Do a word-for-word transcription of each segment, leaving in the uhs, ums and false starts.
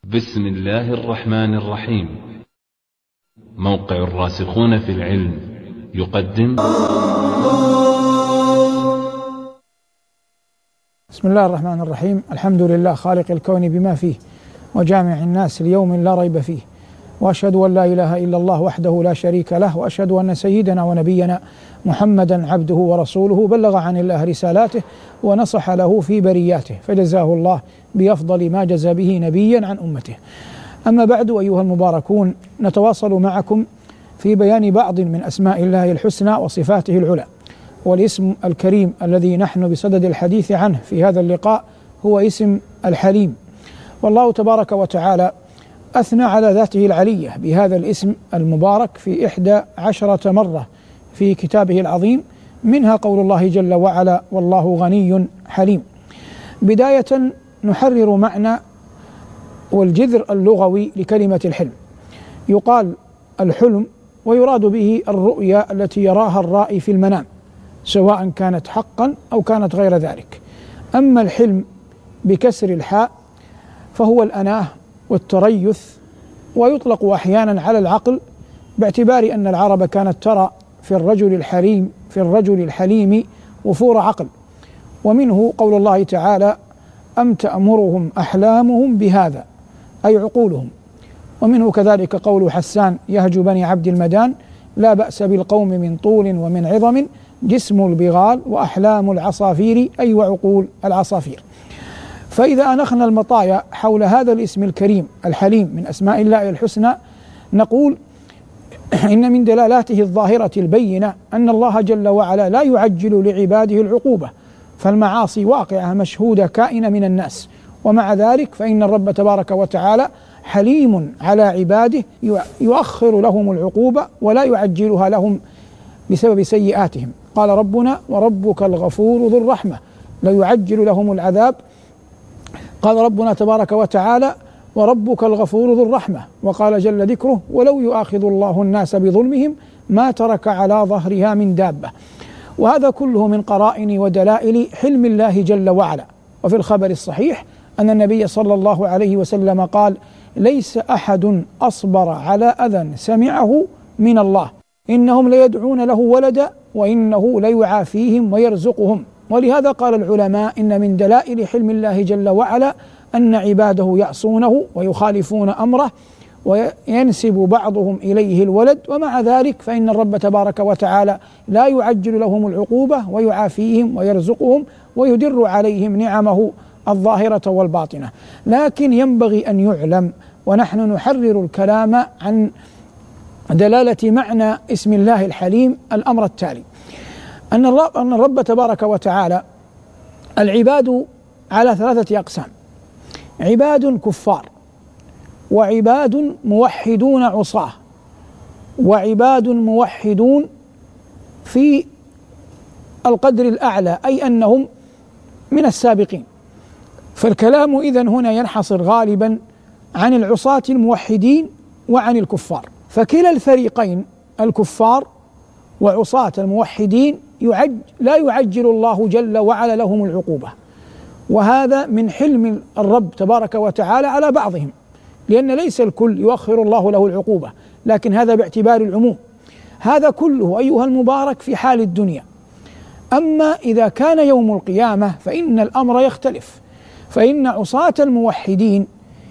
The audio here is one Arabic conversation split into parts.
بسم الله الرحمن الرحيم. موقع الراسخون في العلم يقدم. بسم الله الرحمن الرحيم. الحمد لله خالق الكون بما فيه، وجامع الناس ليوم لا ريب فيه، وأشهد أن لا إله إلا الله وحده لا شريك له، وأشهد أن سيدنا ونبينا محمدا عبده ورسوله بلغ عن الله رسالاته ونصح له في برياته، فجزاه الله بأفضل ما جزى به نبيا عن أمته. أما بعد، أيها المباركون، نتواصل معكم في بيان بعض من أسماء الله الحسنى وصفاته العلى. والاسم الكريم الذي نحن بصدد الحديث عنه في هذا اللقاء هو اسم الحليم. والله تبارك وتعالى أثنى على ذاته العلية بهذا الاسم المبارك في إحدى عشرة مرة في كتابه العظيم، منها قول الله جل وعلا: والله غني حليم. بداية نحرر معنى والجذر اللغوي لكلمة الحلم. يقال الحلم ويراد به الرؤيا التي يراها الرائي في المنام، سواء كانت حقا أو كانت غير ذلك. أما الحلم بكسر الحاء فهو الأناه والتريث، ويطلق أحيانا على العقل، باعتبار أن العرب كانت ترى في الرجل الحليم في الرجل الحليم وفور عقل. ومنه قول الله تعالى: أم تأمرهم أحلامهم بهذا، أي عقولهم. ومنه كذلك قول حسان يهج بني عبد المدان: لا بأس بالقوم من طول ومن عظم، جسم البغال وأحلام العصافير، أي وعقول العصافير. فإذا أنخنا المطايا حول هذا الاسم الكريم الحليم من أسماء الله الحسنى، نقول إن من دلالاته الظاهرة البينة أن الله جل وعلا لا يعجل لعباده العقوبة، فالمعاصي واقعة مشهودة كائنة من الناس، ومع ذلك فإن الرب تبارك وتعالى حليم على عباده، يؤخر لهم العقوبة ولا يعجلها لهم بسبب سيئاتهم. قال ربنا: وربك الغفور ذو الرحمة، لا يعجل لهم العذاب. قال ربنا تبارك وتعالى: وربك الغفور ذو الرحمة. وقال جل ذكره: ولو يؤاخذ الله الناس بظلمهم ما ترك على ظهرها من دابة. وهذا كله من قرائن ودلائل حلم الله جل وعلا. وفي الخبر الصحيح أن النبي صلى الله عليه وسلم قال: ليس أحد أصبر على أذى سمعه من الله، إنهم ليدعون له ولدا وإنه ليعافيهم ويرزقهم. ولهذا قال العلماء: إن من دلائل حلم الله جل وعلا أن عباده يعصونه ويخالفون أمره وينسب بعضهم إليه الولد، ومع ذلك فإن الرب تبارك وتعالى لا يعجل لهم العقوبة ويعافيهم ويرزقهم ويدر عليهم نعمه الظاهرة والباطنة. لكن ينبغي أن يعلم، ونحن نحرر الكلام عن دلالة معنى اسم الله الحليم، الأمر التالي: أن الرب, أن الرب تبارك وتعالى العباد على ثلاثة أقسام: عباد كفار، وعباد موحدون عصاة، وعباد موحدون في القدر الأعلى، أي أنهم من السابقين. فالكلام إذن هنا ينحصر غالبا عن العصاة الموحدين وعن الكفار. فكلا الفريقين، الكفار وعصاة الموحدين، يعج لا يعجل الله جل وعلا لهم العقوبة، وهذا من حلم الرب تبارك وتعالى على بعضهم، لأن ليس الكل يؤخر الله له العقوبة، لكن هذا باعتبار العموم. هذا كله أيها المبارك في حال الدنيا. أما إذا كان يوم القيامة فإن الأمر يختلف، فإن عصاة الموحدين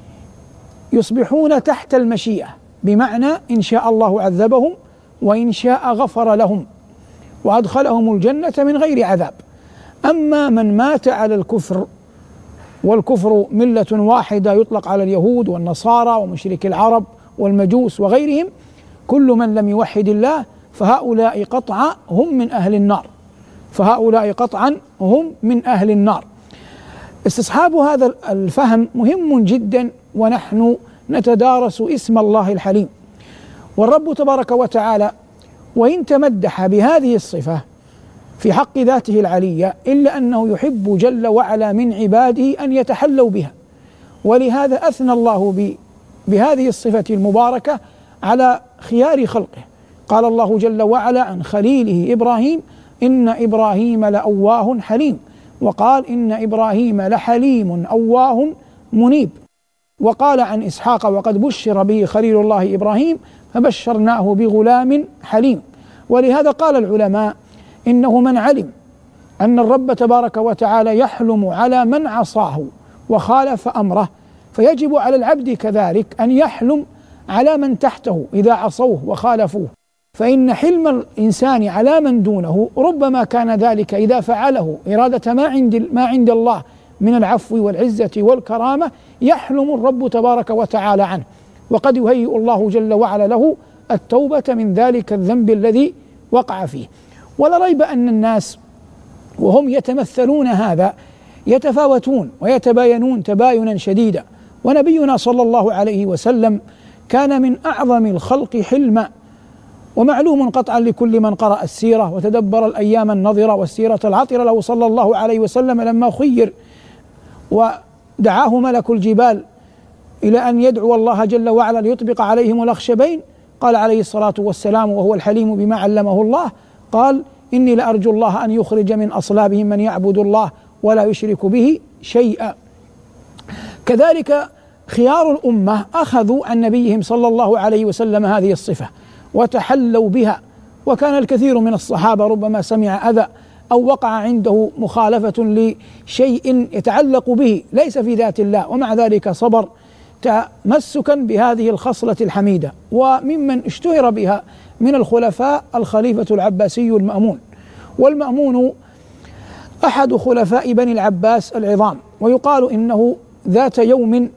يصبحون تحت المشيئة، بمعنى إن شاء الله عذبهم وإن شاء غفر لهم وأدخلهم الجنة من غير عذاب. أما من مات على الكفر، والكفر ملة واحدة يطلق على اليهود والنصارى ومشرك العرب والمجوس وغيرهم، كل من لم يوحد الله فهؤلاء قطعا هم من أهل النار، فهؤلاء قطعا هم من أهل النار. استصحاب هذا الفهم مهم جدا ونحن نتدارس اسم الله الحليم. والرب تبارك وتعالى وإن تمدح بهذه الصفة في حق ذاته العلية، إلا أنه يحب جل وعلا من عباده أن يتحلوا بها، ولهذا أثنى الله بهذه الصفة المباركة على خيار خلقه. قال الله جل وعلا عن خليله إبراهيم: إن إبراهيم لأواه حليم. وقال: إن إبراهيم لحليم أواه منيب. وقال عن إسحاق وقد بشر به خليل الله إبراهيم فبشرناه بغلام حليم. ولهذا قال العلماء إنه من علم أن الرب تبارك وتعالى يحلم على من عصاه وخالف أمره، فيجب على العبد كذلك أن يحلم على من تحته إذا عصوه وخالفوه، فإن حلم الإنسان على من دونه ربما كان ذلك إذا فعله إرادة ما عند ما عند الله من العفو والعزة والكرامة يحلم الرب تبارك وتعالى عنه، وقد يهيئ الله جل وعلا له التوبة من ذلك الذنب الذي وقع فيه. ولا ريب أن الناس وهم يتمثلون هذا يتفاوتون ويتباينون تباينا شديدا، ونبينا صلى الله عليه وسلم كان من أعظم الخلق حلما، ومعلوم قطعا لكل من قرأ السيرة وتدبر الأيام النظرة والسيرة العطرة له صلى الله عليه وسلم لما خير ودعاه ملك الجبال إلى أن يدعو الله جل وعلا ليطبق عليهم الأخشبين، قال عليه الصلاة والسلام وهو الحليم بما علمه الله، قال إني لأرجو الله أن يخرج من أصلابهم من يعبد الله ولا يشرك به شيئا. كذلك خيار الأمة أخذوا عن نبيهم صلى الله عليه وسلم هذه الصفة وتحلوا بها، وكان الكثير من الصحابة ربما سمع أذى أو وقع عنده مخالفة لشيء يتعلق به ليس في ذات الله، ومع ذلك صبر تمسكا بهذه الخصلة الحميدة. وممن اشتهر بها من الخلفاء الخليفة العباسي المأمون، والمأمون أحد خلفاء بني العباس العظام، ويقال إنه ذات يوم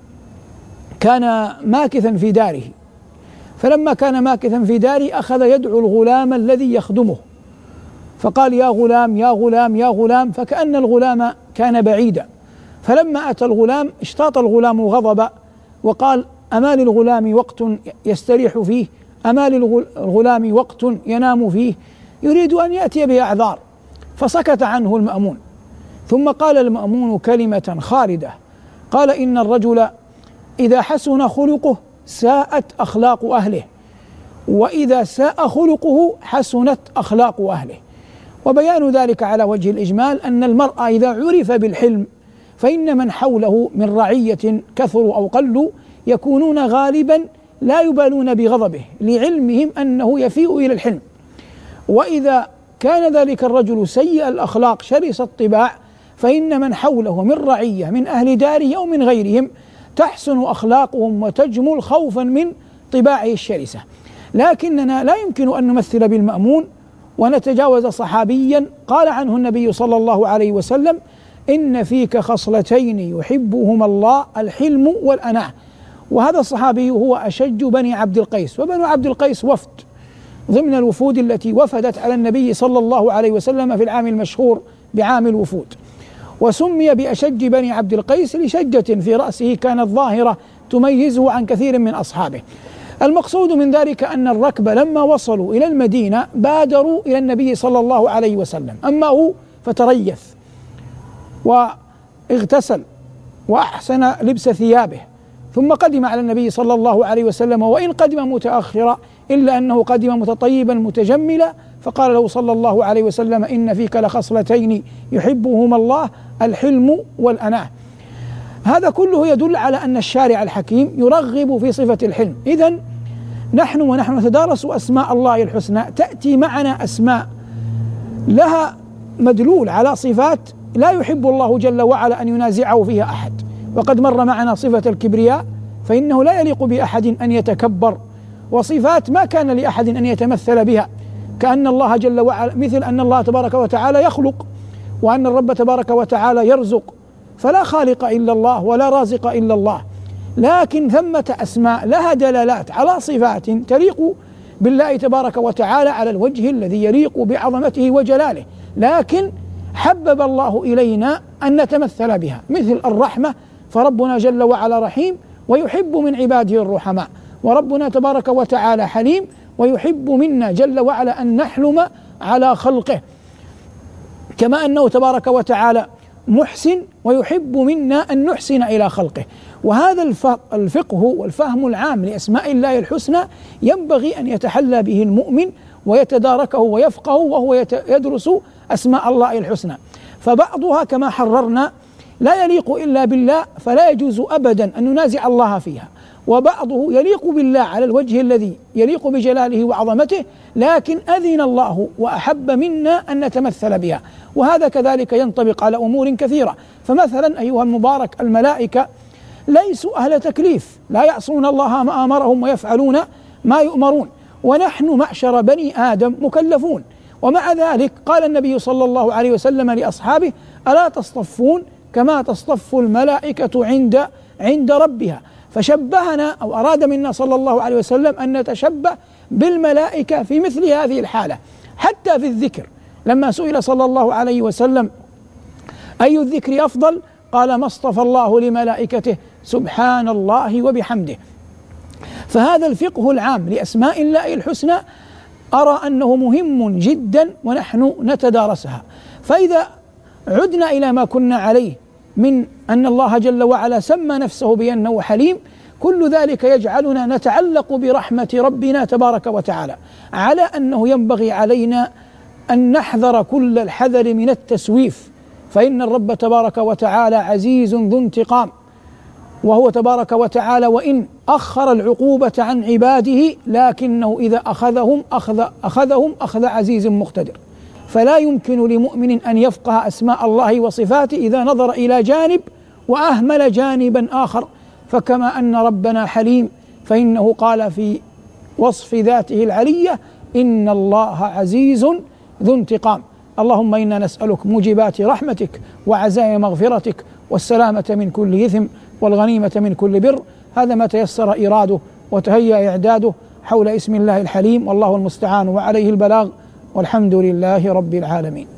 كان ماكثا في داره، فلما كان ماكثا في داره أخذ يدعو الغلام الذي يخدمه، فقال يا غلام يا غلام يا غلام، فكأن الغلام كان بعيدا، فلما أتى الغلام اشتاط الغلام غضبا وقال أما للغلام وقت يستريح فيه، أما للغلام وقت ينام فيه، يريد أن يأتي بأعذار، فسكت عنه المأمون. ثم قال المأمون كلمة خالدة، قال إن الرجل إذا حسن خلقه ساءت أخلاق أهله، وإذا ساء خلقه حسنت أخلاق أهله. وبيان ذلك على وجه الإجمال أن المرء إذا عرف بالحلم فإن من حوله من رعية كثروا أو قلوا يكونون غالبا لا يبالون بغضبه لعلمهم أنه يفيء إلى الحلم، وإذا كان ذلك الرجل سيء الأخلاق شرس الطباع فإن من حوله من رعية من أهل داره أو من غيرهم تحسن أخلاقهم وتجمل خوفا من طباعه الشرسة. لكننا لا يمكن أن نمثل بالمأمون ونتجاوز صحابيا قال عنه النبي صلى الله عليه وسلم إن فيك خصلتين يحبهما الله الحلم والأناة. وهذا الصحابي هو أشج بني عبد القيس، وبنو عبد القيس وفد ضمن الوفود التي وفدت على النبي صلى الله عليه وسلم في العام المشهور بعام الوفود، وسمي بأشج بني عبد القيس لشجة في رأسه كانت ظاهرة تميزه عن كثير من أصحابه. المقصود من ذلك أن الركب لما وصلوا إلى المدينة بادروا إلى النبي صلى الله عليه وسلم، أما هو فتريث واغتسل وأحسن لبس ثيابه ثم قدم على النبي صلى الله عليه وسلم، وإن قدم متأخرا إلا أنه قدم متطيبا متجملا، فقال له صلى الله عليه وسلم إن فيك لخصلتين يحبهما الله الحلم والأناة. هذا كله يدل على أن الشارع الحكيم يرغب في صفة الحلم. إذن نحن ونحن نتدارس أسماء الله الحسنى تأتي معنا أسماء لها مدلول على صفات لا يحب الله جل وعلا أن ينازعه فيها أحد، وقد مر معنا صفة الكبرياء فإنه لا يليق بأحد أن يتكبر، وصفات ما كان لأحد أن يتمثل بها كأن الله جل وعلا، مثل أن الله تبارك وتعالى يخلق، وأن الرب تبارك وتعالى يرزق، فلا خالق إلا الله ولا رازق إلا الله. لكن ثمة أسماء لها دلالات على صفات تليق بالله تبارك وتعالى على الوجه الذي يليق بعظمته وجلاله، لكن حبب الله إلينا أن نتمثل بها، مثل الرحمة، فربنا جل وعلا رحيم ويحب من عباده الرحماء، وربنا تبارك وتعالى حليم ويحب منا جل وعلا أن نحلم على خلقه، كما أنه تبارك وتعالى محسن ويحب منا أن نحسن إلى خلقه. وهذا الفقه والفهم العام لأسماء الله الحسنى ينبغي أن يتحلى به المؤمن ويتداركه ويفقه وهو يدرس أسماء الله الحسنى. فبعضها كما حررنا لا يليق إلا بالله، فلا يجوز أبدا أن ننازع الله فيها، وبعضه يليق بالله على الوجه الذي يليق بجلاله وعظمته، لكن أذن الله وأحب منا أن نتمثل بها، وهذا كذلك ينطبق على أمور كثيرة. فمثلا أيها المبارك، الملائكة ليسوا أهل تكليف، لا يعصون الله ما أمرهم ويفعلون ما يؤمرون، ونحن معشر بني آدم مكلفون. ومع ذلك قال النبي صلى الله عليه وسلم لأصحابه: ألا تصطفون كما تصطف الملائكة عند عند ربها. فشبهنا أو أراد منا صلى الله عليه وسلم أن نتشبه بالملائكة في مثل هذه الحالة. حتى في الذكر لما سئل صلى الله عليه وسلم أي الذكر أفضل، قال: ما اصطفى الله لملائكته سبحان الله وبحمده. فهذا الفقه العام لأسماء الله الحسنى أرى أنه مهم جدا ونحن نتدارسها. فإذا عدنا إلى ما كنا عليه من أن الله جل وعلا سمى نفسه بأنه حليم، كل ذلك يجعلنا نتعلق برحمة ربنا تبارك وتعالى، على أنه ينبغي علينا أن نحذر كل الحذر من التسويف، فإن الرب تبارك وتعالى عزيز ذو انتقام، وهو تبارك وتعالى وإن أخر العقوبة عن عباده لكنه إذا أخذهم أخذ أخذهم أخذ عزيز مقتدر. فلا يمكن لمؤمن أن يفقه أسماء الله وصفاته إذا نظر إلى جانب وأهمل جانبا آخر. فكما أن ربنا حليم فإنه قال في وصف ذاته العلية: إن الله عزيز ذو انتقام. اللهم إنا نسألك موجبات رحمتك وعزائم مغفرتك والسلامة من كل إثم والغنيمة من كل بر. هذا ما تيسر إراده وتهيأ إعداده حول اسم الله الحليم، والله المستعان وعليه البلاغ، والحمد لله رب العالمين.